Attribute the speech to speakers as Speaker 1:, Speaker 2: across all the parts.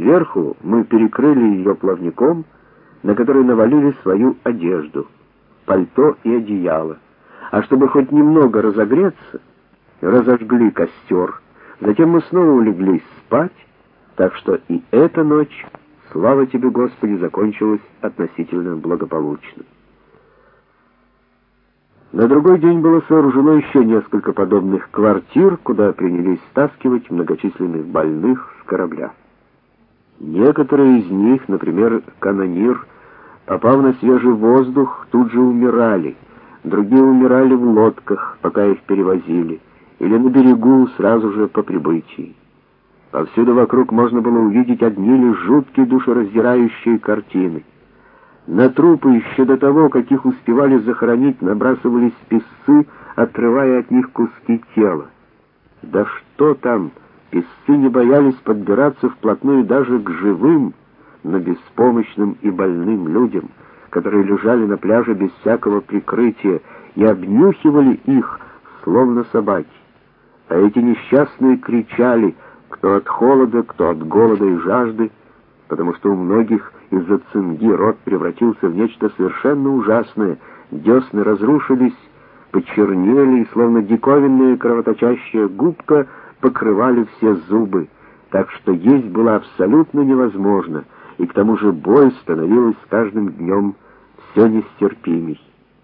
Speaker 1: Сверху мы перекрыли ее плавником, на который навалили свою одежду, пальто и одеяло. А чтобы хоть немного разогреться, разожгли костер. Затем мы снова улеглись спать, так что и эта ночь, слава тебе, Господи, закончилась относительно благополучно. На другой день было сооружено еще несколько подобных квартир, куда принялись стаскивать многочисленных больных с корабля. Некоторые из них, например, канонир, попав на свежий воздух, тут же умирали, другие умирали в лодках, пока их перевозили, или на берегу сразу же по прибытии. Повсюду вокруг можно было увидеть одни лишь жуткие душераздирающие картины. На трупы еще до того, как их успевали захоронить, набрасывались песцы, отрывая от них куски тела. Да что там, песцы не боялись подбираться вплотную даже к живым, но беспомощным и больным людям, которые лежали на пляже без всякого прикрытия, и обнюхивали их, словно собаки. А эти несчастные кричали, кто от холода, кто от голода и жажды, потому что у многих из-за цинги рот превратился в нечто совершенно ужасное, десны разрушились, почернели, и словно диковинная кровоточащая губка покрывали все зубы, так что есть было абсолютно невозможно, и к тому же боль становилась с каждым днем все нестерпимей.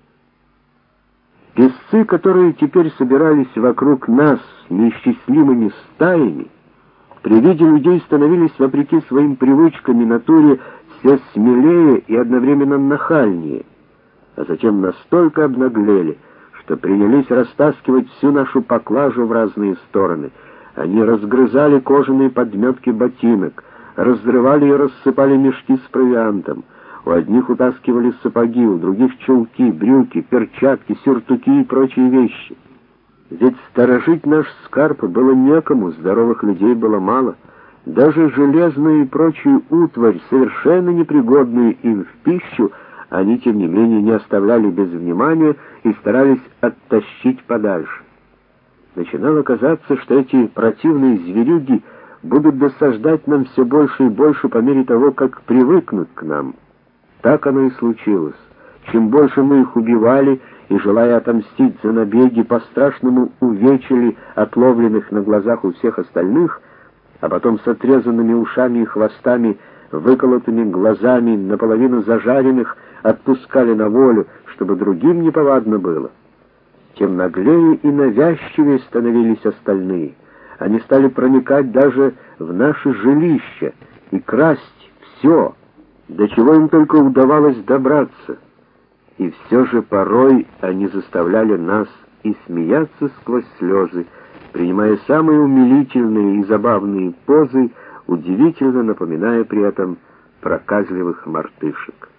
Speaker 1: Песцы, которые теперь собирались вокруг нас неисчислимыми стаями, при виде людей становились, вопреки своим привычкам и натуре, все смелее и одновременно нахальнее, а затем настолько обнаглели, что принялись растаскивать всю нашу поклажу в разные стороны. Они разгрызали кожаные подметки ботинок, разрывали и рассыпали мешки с провиантом. У одних утаскивали сапоги, у других чулки, брюки, перчатки, сюртуки и прочие вещи. Ведь сторожить наш скарб было некому, здоровых людей было мало. Даже железную и прочую утварь, совершенно непригодную им в пищу, они, тем не менее, не оставляли без внимания и старались оттащить подальше. Начинало казаться, что эти противные зверюги будут досаждать нам все больше и больше по мере того, как привыкнут к нам. Так оно и случилось. Чем больше мы их убивали и, желая отомстить за набеги, по-страшному увечили отловленных на глазах у всех остальных, а потом с отрезанными ушами и хвостами, выколотыми глазами, наполовину зажаренных, отпускали на волю, чтобы другим неповадно было, тем наглее и навязчивее становились остальные. Они стали проникать даже в наши жилища и красть все, до чего им только удавалось добраться. И все же порой они заставляли нас и смеяться сквозь слезы, принимая самые умилительные и забавные позы, удивительно напоминая при этом проказливых мартышек.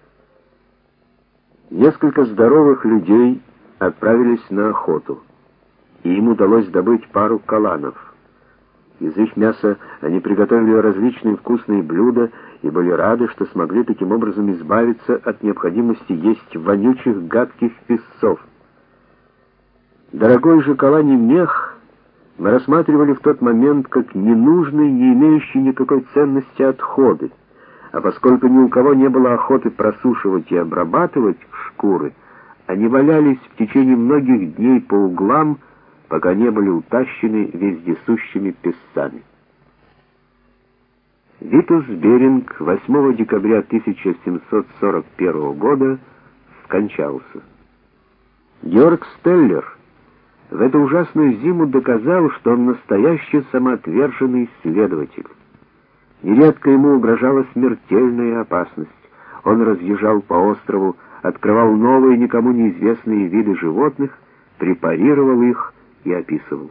Speaker 1: Несколько здоровых людей отправились на охоту, и им удалось добыть пару каланов. Из их мяса они приготовили различные вкусные блюда и были рады, что смогли таким образом избавиться от необходимости есть вонючих гадких песцов. Дорогой же каланий мех мы рассматривали в тот момент как ненужные, не имеющие никакой ценности отходы, а поскольку ни у кого не было охоты просушивать и обрабатывать шкуры, они валялись в течение многих дней по углам, пока не были утащены вездесущими песцами. Витус Беринг 8 декабря 1741 года скончался. Георг Стеллер в эту ужасную зиму доказал, что он настоящий самоотверженный исследователь. Нередко ему угрожала смертельная опасность. Он разъезжал по острову, открывал новые, никому неизвестные виды животных, препарировал их и описывал.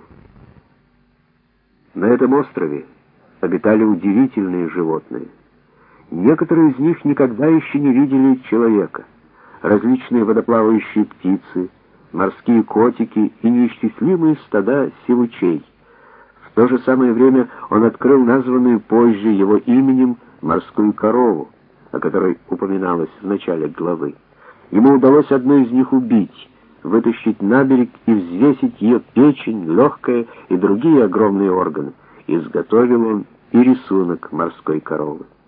Speaker 1: На этом острове обитали удивительные животные. Некоторые из них никогда еще не видели человека. Различные водоплавающие птицы, морские котики и неисчислимые стада сивучей. В то же самое время он открыл названную позже его именем морскую корову, о которой упоминалось в начале главы. Ему удалось одну из них убить, вытащить на берег и взвесить ее печень, легкое и другие огромные органы. Изготовил он и рисунок морской коровы.